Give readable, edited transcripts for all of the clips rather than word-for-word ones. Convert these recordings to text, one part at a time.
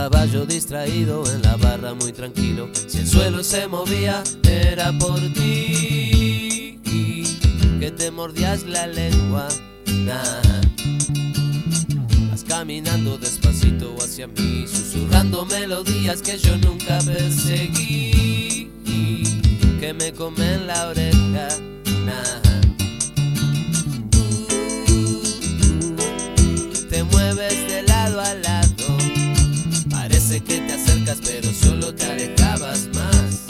Estaba yo distraído en la barra muy tranquilo. Si el suelo se movía era por ti, que te mordías la lengua. Nah. Vas caminando despacito hacia mí, susurrando melodías que yo nunca perseguí, que me comen la oreja. Nah. Te mueves de lado a lado, parece que te acercas pero solo te alejabas más.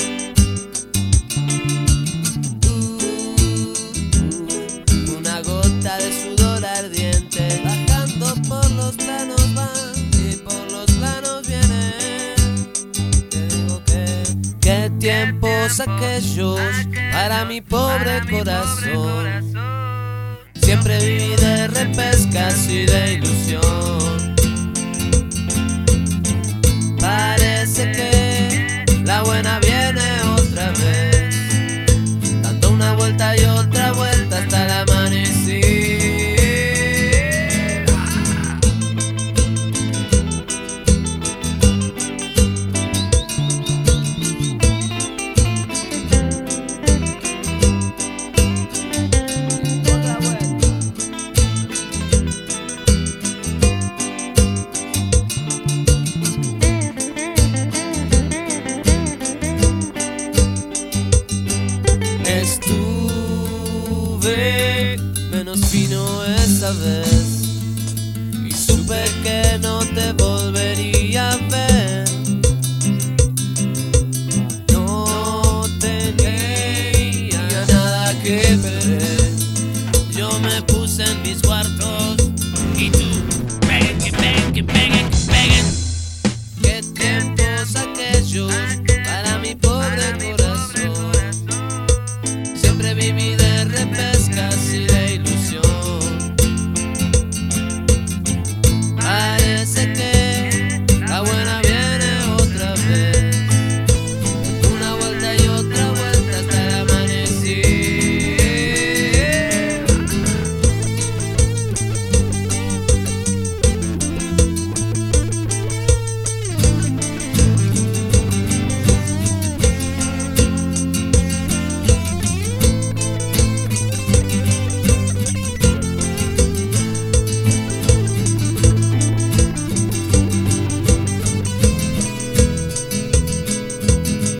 Una gota de sudor ardiente bajando por los planos va y por los planos viene. Te digo que qué tiempos aquellos para mi pobre corazón. Siempre viví de repescas y de ilusión. Parece que la buena viene otra vez, dando una vuelta y otra vuelta hasta el amanecer. Estuve menos fino esa vez.